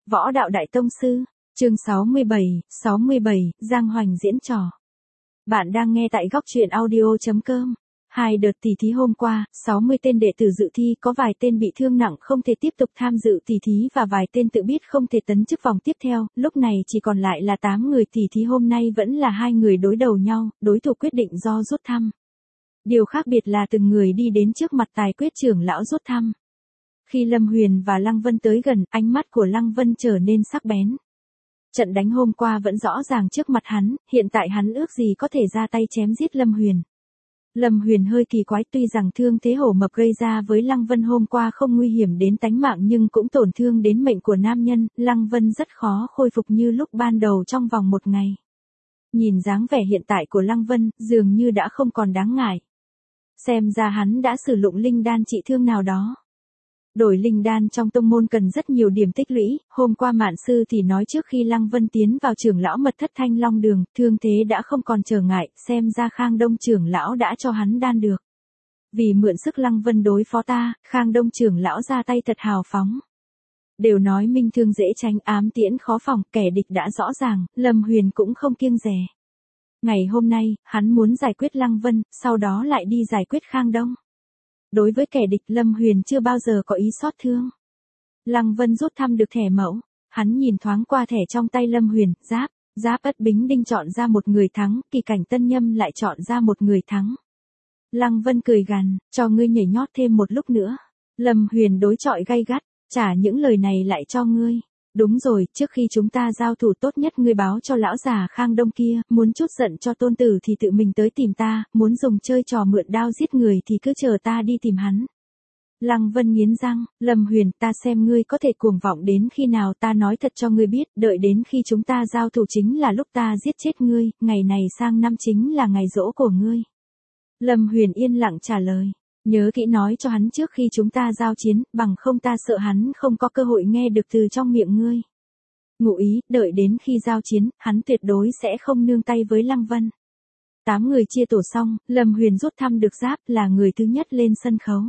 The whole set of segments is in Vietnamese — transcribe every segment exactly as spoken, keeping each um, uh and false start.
Võ đạo đại tông sư, chương sáu mươi bảy, sáu mươi bảy, Giang Hoành diễn trò. Bạn đang nghe tại góc truyện audio chấm com. Hai đợt tỷ thí hôm qua, sáu mươi tên đệ tử dự thi có vài tên bị thương nặng không thể tiếp tục tham dự tỷ thí và vài tên tự biết không thể tấn chức vòng tiếp theo, lúc này chỉ còn lại là tám người. Tỷ thí hôm nay vẫn là hai người đối đầu nhau, đối thủ quyết định do rút thăm. Điều khác biệt là từng người đi đến trước mặt tài quyết trưởng lão rút thăm. Khi Lâm Huyền và Lăng Vân tới gần, ánh mắt của Lăng Vân trở nên sắc bén. Trận đánh hôm qua vẫn rõ ràng trước mặt hắn, hiện tại hắn ước gì có thể ra tay chém giết Lâm Huyền. Lâm Huyền hơi kỳ quái, tuy rằng thương thế hổ mập gây ra với Lăng Vân hôm qua không nguy hiểm đến tánh mạng nhưng cũng tổn thương đến mệnh của nam nhân, Lăng Vân rất khó khôi phục như lúc ban đầu trong vòng một ngày. Nhìn dáng vẻ hiện tại của Lăng Vân, dường như đã không còn đáng ngại. Xem ra hắn đã sử dụng linh đan trị thương nào đó. Đổi linh đan trong tông môn cần rất nhiều điểm tích lũy, hôm qua Mạn sư thì nói trước khi Lăng Vân tiến vào trưởng lão mật thất Thanh Long Đường, thương thế đã không còn trở ngại, xem ra Khang Đông trưởng lão đã cho hắn đan được. Vì mượn sức Lăng Vân đối phó ta, Khang Đông trưởng lão ra tay thật hào phóng. Đều nói minh thương dễ tránh, ám tiễn khó phòng, kẻ địch đã rõ ràng, Lâm Huyền cũng không kiêng dè. Ngày hôm nay, hắn muốn giải quyết Lăng Vân, sau đó lại đi giải quyết Khang Đông. Đối với kẻ địch, Lâm Huyền chưa bao giờ có ý xót thương. Lăng Vân rút thăm được thẻ mẫu, hắn nhìn thoáng qua thẻ trong tay Lâm Huyền, Giáp, Giáp Ất Bính Đinh chọn ra một người thắng, Kỳ Cảnh Tân Nhâm lại chọn ra một người thắng. Lăng Vân cười gằn, cho ngươi nhảy nhót thêm một lúc nữa. Lâm Huyền đối chọi gay gắt, trả những lời này lại cho ngươi. Đúng rồi, trước khi chúng ta giao thủ tốt nhất ngươi báo cho lão già Khang Đông kia, muốn chút giận cho tôn tử thì tự mình tới tìm ta, muốn dùng chơi trò mượn đao giết người thì cứ chờ ta đi tìm hắn. Lăng Vân nghiến răng, Lâm Huyền, ta xem ngươi có thể cuồng vọng đến khi nào. Ta nói thật cho ngươi biết, đợi đến khi chúng ta giao thủ chính là lúc ta giết chết ngươi, ngày này sang năm chính là ngày giỗ của ngươi. Lâm Huyền yên lặng trả lời. Nhớ kỹ nói cho hắn trước khi chúng ta giao chiến, bằng không ta sợ hắn không có cơ hội nghe được từ trong miệng ngươi. Ngụ ý, đợi đến khi giao chiến, hắn tuyệt đối sẽ không nương tay với Lăng Vân. Tám người chia tổ xong, Lâm Huyền rút thăm được Giáp, là người thứ nhất lên sân khấu.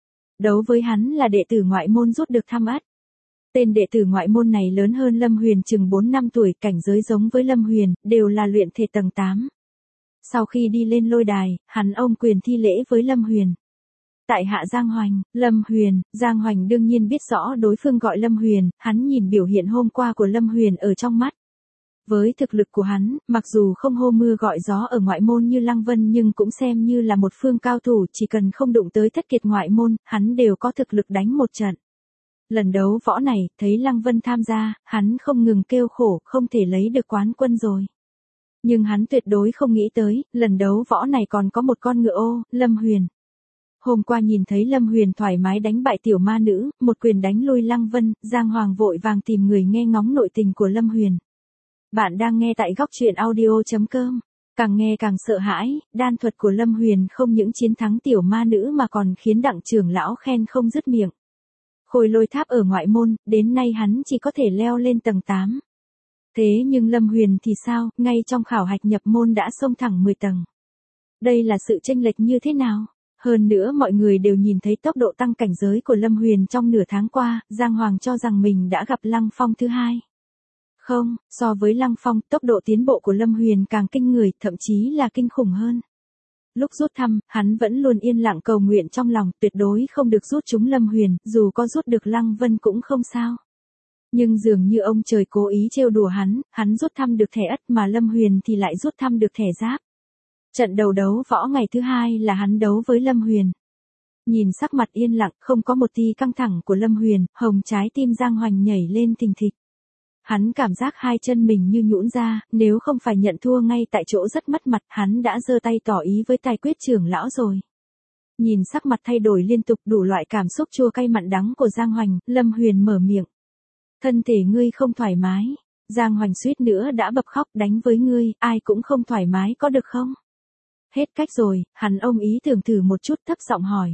Đấu với hắn là đệ tử ngoại môn rút được thăm Ất. Tên đệ tử ngoại môn này lớn hơn Lâm Huyền chừng bốn năm tuổi, cảnh giới giống với Lâm Huyền, đều là luyện thể tầng tám. Sau khi đi lên lôi đài, hắn ôm quyền thi lễ với Lâm Huyền. Tại hạ Giang Hoành, Lâm Huyền. Giang Hoành đương nhiên biết rõ đối phương gọi Lâm Huyền, hắn nhìn biểu hiện hôm qua của Lâm Huyền ở trong mắt. Với thực lực của hắn, mặc dù không hô mưa gọi gió ở ngoại môn như Lăng Vân nhưng cũng xem như là một phương cao thủ, chỉ cần không đụng tới thất kiệt ngoại môn, hắn đều có thực lực đánh một trận. Lần đấu võ này, thấy Lăng Vân tham gia, hắn không ngừng kêu khổ, không thể lấy được quán quân rồi. Nhưng hắn tuyệt đối không nghĩ tới, lần đấu võ này còn có một con ngựa ô, Lâm Huyền. Hôm qua nhìn thấy Lâm Huyền thoải mái đánh bại tiểu ma nữ, một quyền đánh lui Lăng Vân, Giang Hoàng vội vàng tìm người nghe ngóng nội tình của Lâm Huyền. Bạn đang nghe tại góc truyện audio chấm com. Càng nghe càng sợ hãi, đan thuật của Lâm Huyền không những chiến thắng tiểu ma nữ mà còn khiến đặng trưởng lão khen không dứt miệng. Khôi lôi tháp ở ngoại môn, đến nay hắn chỉ có thể leo lên tầng tám. Thế nhưng Lâm Huyền thì sao, ngay trong khảo hạch nhập môn đã xông thẳng mười tầng. Đây là sự chênh lệch như thế nào? Hơn nữa mọi người đều nhìn thấy tốc độ tăng cảnh giới của Lâm Huyền trong nửa tháng qua, Giang Hoàng cho rằng mình đã gặp Lăng Phong thứ hai. Không, so với Lăng Phong, tốc độ tiến bộ của Lâm Huyền càng kinh người, thậm chí là kinh khủng hơn. Lúc rút thăm, hắn vẫn luôn yên lặng cầu nguyện trong lòng, tuyệt đối không được rút trúng Lâm Huyền, dù có rút được Lăng Vân cũng không sao. Nhưng dường như ông trời cố ý trêu đùa hắn, hắn rút thăm được thẻ Ất mà Lâm Huyền thì lại rút thăm được thẻ Giáp. Trận đầu đấu võ ngày thứ hai là hắn đấu với Lâm Huyền. Nhìn sắc mặt yên lặng, không có một tí căng thẳng của Lâm Huyền, hồng trái tim Giang Hoành nhảy lên thình thịch. Hắn cảm giác hai chân mình như nhũn ra, nếu không phải nhận thua ngay tại chỗ rất mất mặt, hắn đã giơ tay tỏ ý với tài quyết trưởng lão rồi. Nhìn sắc mặt thay đổi liên tục, đủ loại cảm xúc chua cay mặn đắng của Giang Hoành, Lâm Huyền mở miệng. Thân thể ngươi không thoải mái. Giang Hoành suýt nữa đã bật khóc, đánh với ngươi, ai cũng không thoải mái có được không? Hết cách rồi, hắn ôm ý tưởng thử một chút, thấp giọng hỏi.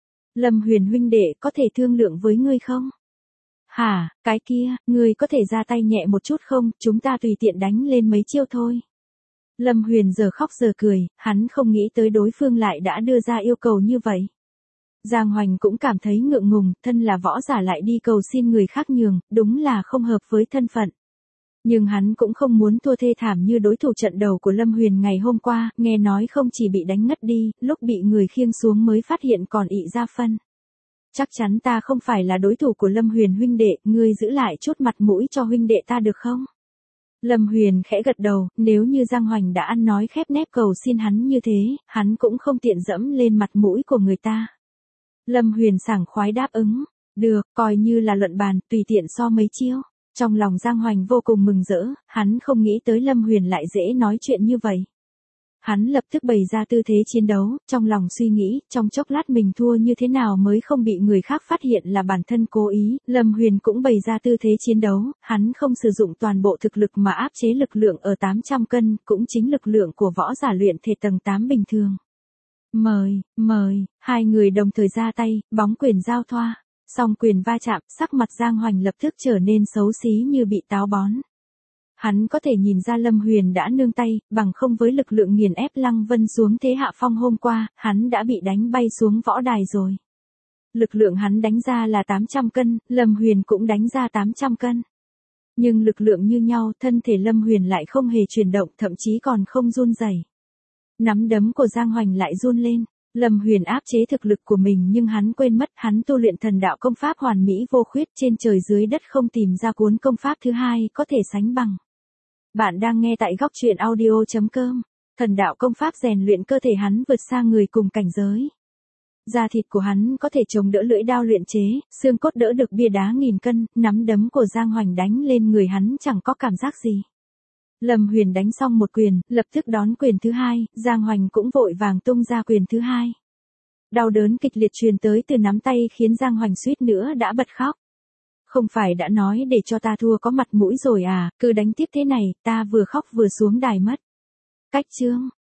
Lâm Huyền huynh đệ, có thể thương lượng với ngươi không? Hả, cái kia, ngươi có thể ra tay nhẹ một chút không, chúng ta tùy tiện đánh lên mấy chiêu thôi. Lâm Huyền giờ khóc giờ cười, hắn không nghĩ tới đối phương lại đã đưa ra yêu cầu như vậy. Giang Hoành cũng cảm thấy ngượng ngùng, thân là võ giả lại đi cầu xin người khác nhường, đúng là không hợp với thân phận. Nhưng hắn cũng không muốn thua thê thảm như đối thủ trận đầu của Lâm Huyền ngày hôm qua, nghe nói không chỉ bị đánh ngất đi, lúc bị người khiêng xuống mới phát hiện còn ị ra phân. Chắc chắn ta không phải là đối thủ của Lâm Huyền huynh đệ, ngươi giữ lại chút mặt mũi cho huynh đệ ta được không? Lâm Huyền khẽ gật đầu, nếu như Giang Hoành đã ăn nói khép nép cầu xin hắn như thế, hắn cũng không tiện dẫm lên mặt mũi của người ta. Lâm Huyền sảng khoái đáp ứng, được, coi như là luận bàn, tùy tiện so mấy chiêu. Trong lòng Giang Hoành vô cùng mừng rỡ, hắn không nghĩ tới Lâm Huyền lại dễ nói chuyện như vậy. Hắn lập tức bày ra tư thế chiến đấu, trong lòng suy nghĩ, trong chốc lát mình thua như thế nào mới không bị người khác phát hiện là bản thân cố ý. Lâm Huyền cũng bày ra tư thế chiến đấu, hắn không sử dụng toàn bộ thực lực mà áp chế lực lượng ở tám trăm cân, cũng chính lực lượng của võ giả luyện thể tầng tám bình thường. Mời, mời, hai người đồng thời ra tay, bóng quyền giao thoa. Song quyền va chạm, sắc mặt Giang Hoành lập tức trở nên xấu xí như bị táo bón. Hắn có thể nhìn ra Lâm Huyền đã nương tay, bằng không với lực lượng nghiền ép Lăng Vân xuống thế hạ phong hôm qua, hắn đã bị đánh bay xuống võ đài rồi. Lực lượng hắn đánh ra là tám trăm cân, Lâm Huyền cũng đánh ra tám trăm cân. Nhưng lực lượng như nhau, thân thể Lâm Huyền lại không hề chuyển động, thậm chí còn không run rẩy. Nắm đấm của Giang Hoành lại run lên. Lâm Huyền áp chế thực lực của mình nhưng hắn quên mất hắn tu luyện thần đạo công pháp hoàn mỹ vô khuyết, trên trời dưới đất không tìm ra cuốn công pháp thứ hai có thể sánh bằng. Bạn đang nghe tại góc truyện audio chấm com. Thần đạo công pháp rèn luyện cơ thể hắn vượt xa người cùng cảnh giới. Da thịt của hắn có thể chống đỡ lưỡi đao luyện chế, xương cốt đỡ được bia đá nghìn cân, nắm đấm của Giang Hoành đánh lên người hắn chẳng có cảm giác gì. Lâm Huyền đánh xong một quyền, lập tức đón quyền thứ hai, Giang Hoành cũng vội vàng tung ra quyền thứ hai. Đau đớn kịch liệt truyền tới từ nắm tay khiến Giang Hoành suýt nữa đã bật khóc. Không phải đã nói để cho ta thua có mặt mũi rồi à, cứ đánh tiếp thế này, ta vừa khóc vừa xuống đài mất. Cách chương,